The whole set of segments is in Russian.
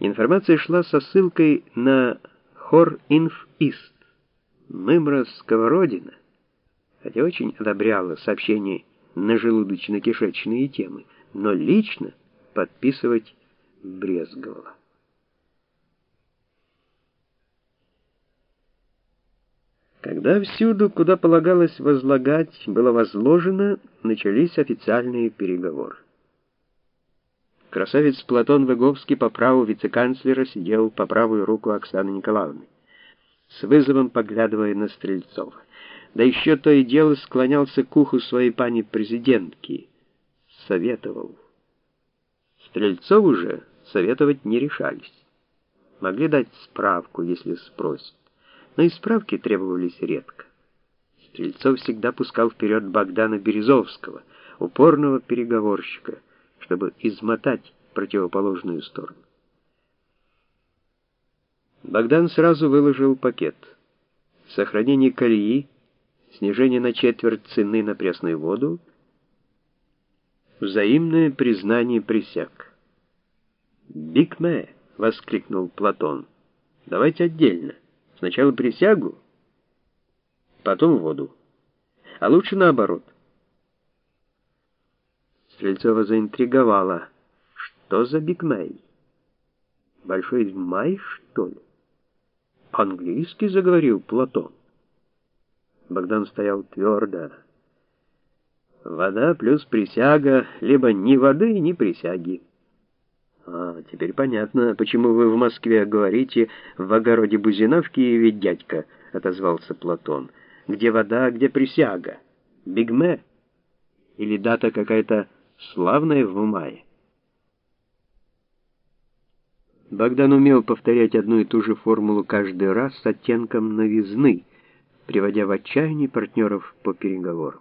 Информация шла со ссылкой на Хоринф-Ист. Мымра Сковородина, хотя очень одобряла сообщения на желудочно-кишечные темы, но лично подписывать брезговала. Когда всюду, куда полагалось возлагать, было возложено, начались официальные переговоры. Красавец Платон Выговский по праву вице-канцлера сидел по правую руку Оксаны Николаевны, с вызовом поглядывая на Стрельцова. Да еще то и дело склонялся к уху своей пани-президентки. Советовал. Стрельцову же советовать не решались. Могли дать справку, если спросят, но и справки требовались редко. Стрельцов всегда пускал вперед Богдана Березовского, упорного переговорщика, чтобы измотать противоположную сторону. Богдан сразу выложил пакет: сохранение колеи, снижение на четверть цены на пресную воду, взаимное признание присяг. «Биг-мэ!» — воскликнул Платон. «Давайте отдельно. Сначала присягу, потом воду. А лучше наоборот». Стрельцова заинтриговала. Что за биг-мэй? Большой май, что ли? Английский заговорил Платон. Богдан стоял твердо. Вода плюс присяга, либо ни воды, ни присяги. Теперь понятно, почему вы в Москве говорите «в огороде Бузина в Киеве дядька», — отозвался Платон. Где вода, где присяга? Биг-мэ? Или дата какая-то славная в мае? Богдан умел повторять одну и ту же формулу каждый раз с оттенком новизны, приводя в отчаяние партнеров по переговорам.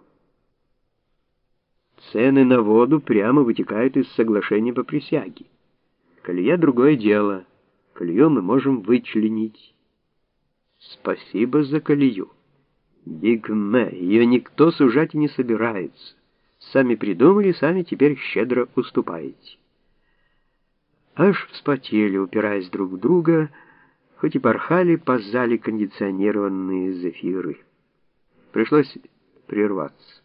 Цены на воду прямо вытекают из соглашения по присяге. Колея — другое дело. Колею мы можем вычленить. Спасибо за колею. Биг-мэ, ее никто сужать и не собирается. Сами придумали, сами теперь щедро уступаете. Аж вспотели, упираясь друг в друга, хоть и порхали по зале кондиционированные зефиры. Пришлось прерваться.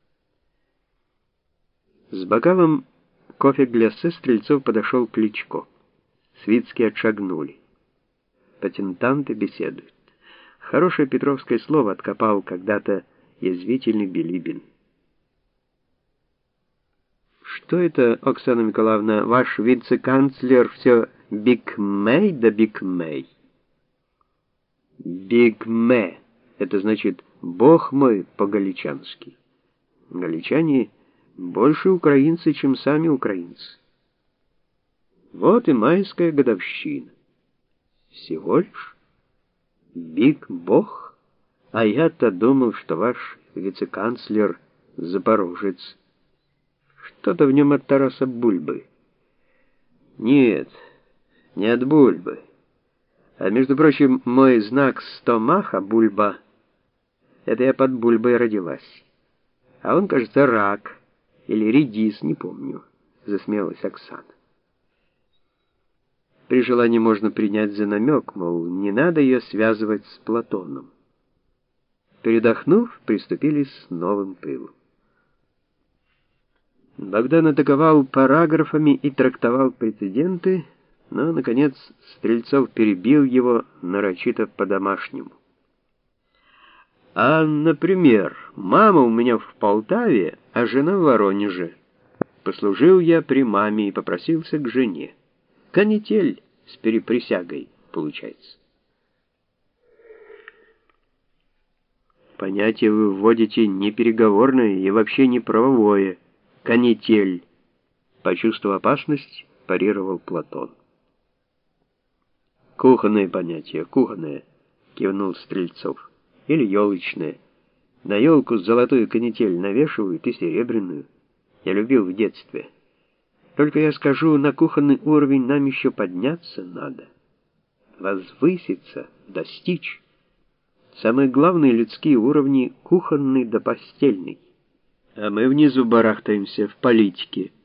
С бокалом кофе-глясе Стрельцов подошел к Кличко. Свицкие отшагнули. Патентанты беседуют. Хорошее петровское слово откопал когда-то язвительный Билибин. «Что это, Оксана Николаевна, ваш вице-канцлер все биг-мэй да биг-мэй?» «Биг-мэ» — это значит «бог мой» по-галичански. Галичане больше украинцы, чем сами украинцы. Вот и майская годовщина. Всего лишь биг-бог, а я-то думал, что ваш вице-канцлер запорожец. Что-то в нем от Тараса Бульбы. Нет, не от Бульбы. А между прочим, мой знак стомаха, Бульба, это я под Бульбой родилась. А он, кажется, рак или редис, не помню, засмеялась Оксана. При желании можно принять за намек, мол, не надо ее связывать с Платоном. Передохнув, приступили с новым пылом. Богдан атаковал параграфами и трактовал прецеденты, но, наконец, Стрельцов перебил его нарочито по-домашнему. Например, мама у меня в Полтаве, а жена в Воронеже. Послужил я при маме и попросился к жене. Канитель с переприсягой получается. Понятие вы вводите не переговорное и вообще не правовое. Канитель. Почувствовав опасность, парировал Платон. Кухонное понятие, кухонное, кивнул Стрельцов. Или елочное. На елку золотую канитель навешивают и серебряную. Я любил в детстве. Только я скажу, на кухонный уровень нам еще подняться надо. Возвыситься, достичь. Самые главные людские уровни — кухонный да постельный. А мы внизу барахтаемся в политике.